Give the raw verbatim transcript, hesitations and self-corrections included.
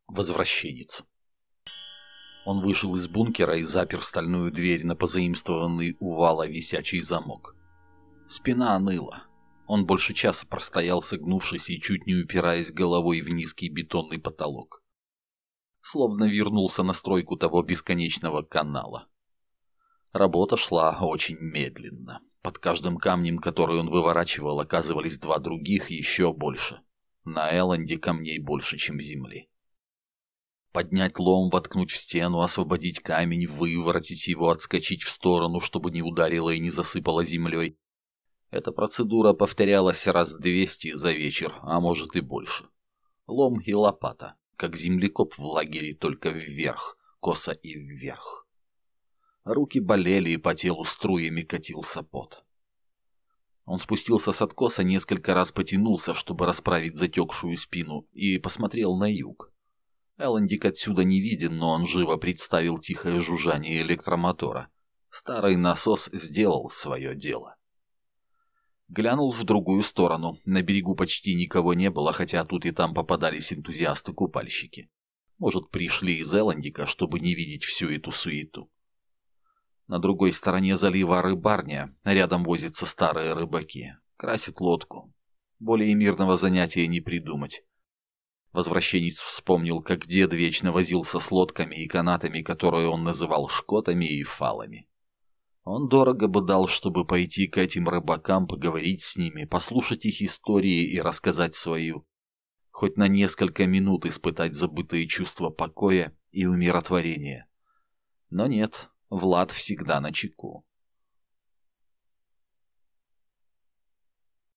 Возвращенец. Он вышел из бункера и запер стальную дверь на позаимствованный у вала висячий замок. Спина ныла. Он больше часа простоял, согнувшись и чуть не упираясь головой в низкий бетонный потолок. Словно вернулся на стройку того бесконечного канала. Работа шла очень медленно. Под каждым камнем, который он выворачивал, оказывались два других, еще больше. На Элленде камней больше, чем земли. Поднять лом, воткнуть в стену, освободить камень, выворотить его, отскочить в сторону, чтобы не ударило и не засыпало землей. Эта процедура повторялась раз двести за вечер, а может и больше. Лом и лопата, как землекоп в лагере, только вверх, косо и вверх. Руки болели, и по телу струями катился пот. Он спустился с откоса, несколько раз потянулся, чтобы расправить затекшую спину, и посмотрел на юг. Эллендик отсюда не виден, но он живо представил тихое жужжание электромотора. Старый насос сделал свое дело. Глянул в другую сторону. На берегу почти никого не было, хотя тут и там попадались энтузиасты-купальщики. Может, пришли из Эллендика, чтобы не видеть всю эту суету. На другой стороне залива рыбарня, рядом возятся старые рыбаки. Красят лодку. Более мирного занятия не придумать. Возвращенец вспомнил, как дед вечно возился с лодками и канатами, которые он называл шкотами и фалами. Он дорого бы дал, чтобы пойти к этим рыбакам, поговорить с ними, послушать их истории и рассказать свою. Хоть на несколько минут испытать забытые чувства покоя и умиротворения. Но нет, Влад всегда начеку.